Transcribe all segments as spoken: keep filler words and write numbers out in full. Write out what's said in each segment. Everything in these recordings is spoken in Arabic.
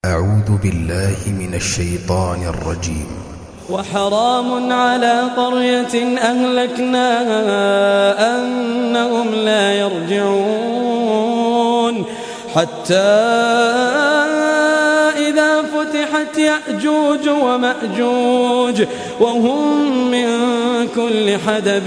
أعوذ بالله من الشيطان الرجيم. وحرام على قرية أهلكناها أنهم لا يرجعون حتى إذا فتحت يأجوج ومأجوج وهم من كل حدب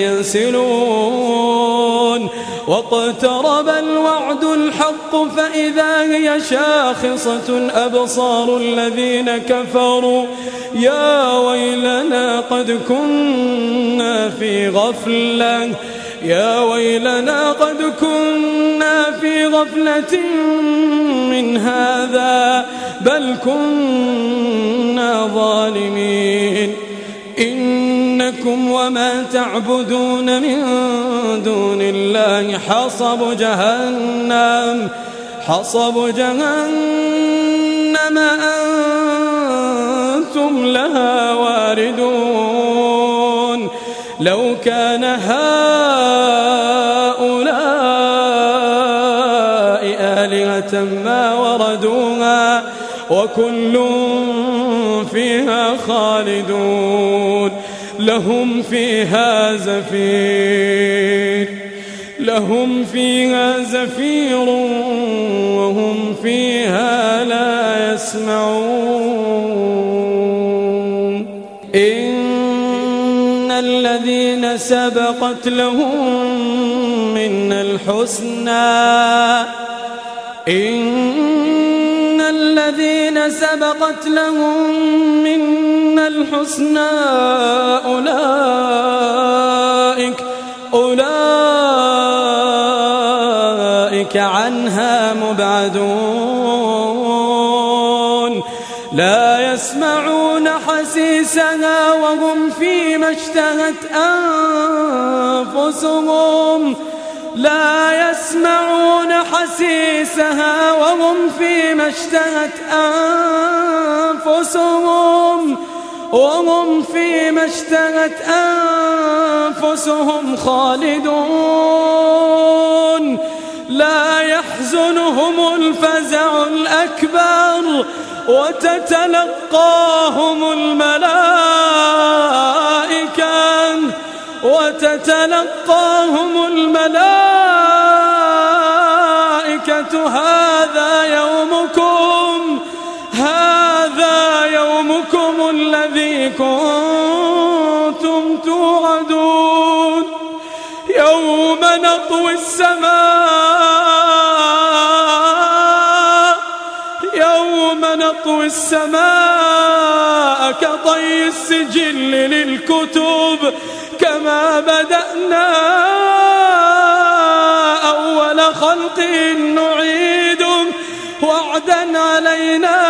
ينسلون واقترب الوعد الحق فإذا هي شاخصة أبصار الذين كفروا يا ويلنا قد كنا في غفلة يا ويلنا قد كنا في غفلة من هذا بل كنا ظالمين إنكم وما تعبدون من دون الله حصب جهنم حصب جهنم أنتم لها واردون لو كان هؤلاء آلهة ما وردوها وكل فيها خالدون لهم فيها زفير لهم فيها زفير وهم فيها لا يسمعون إن الذين سبقت لهم من الحسنى إن الذين سبقت لهم من الحسنى أولئك أولئك عنها مبعدون لا يسمعون حسيسها وهم فيما اشتهت أنفسهم لا يسمعون حسيسها وهم فيما اشتهت أنفسهم وهم فيما اشتهت أنفسهم خالدون لا يحزنهم الفزع الأكبر وتتلقاهم الملائكة وتتلقاهم الملائكة هذا يومكم هذا يومكم الذي كنتم توعدون يوم نطوي السماء يوم نطوي السماء كطي السجل للكتب كما بدأنا أول خلق نعيده وعدا علينا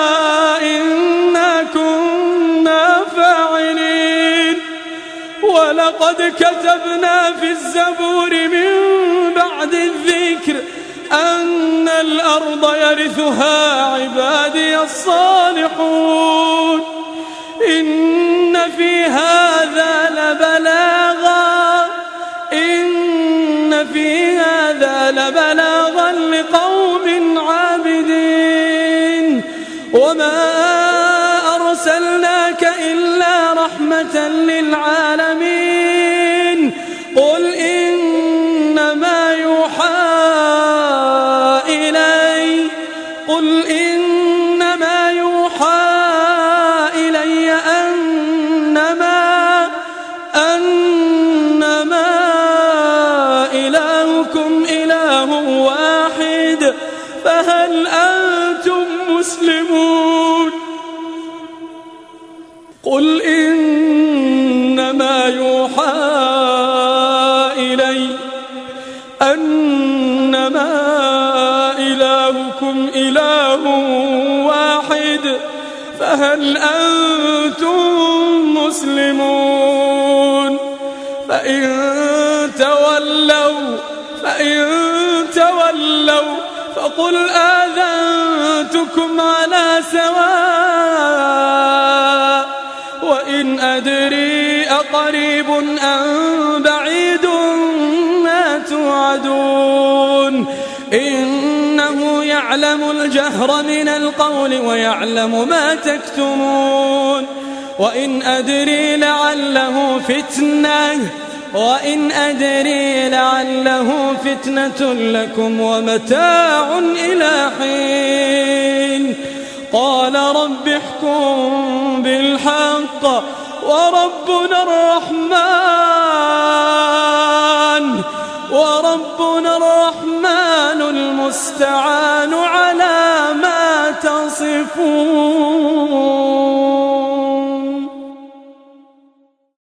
إنا كنا فاعلين ولقد كتبنا في الزبور من بعد الذكر أن الأرض يرثها عبادي الصالحون إن في هذا لبلاغا إن في هذا لبلاغا لقوم عابدين وما أرسلناك إلا رحمة للعالمين قل إنما يوحى إلي قل إنما يوحى إلي أنما أنما إلهكم إله واحد فهل أنتم مسلمون قل إنما يوحى إلي أنما إلهكم إله واحد فهل أنتم مسلمون فإن تولوا فإن تولوا فقل آذنتكم على سواء وإن أدري أقريب أم بعيد ما توعدون إنه يعلم يعلم الجهر من القول ويعلم ما تكتمون وإن أدري لعله فتنة وإن أدري لعله فتنة لكم ومتاع إلى حين قال رب احكم بالحق وربنا الرحمن وربنا الرحمن المستعان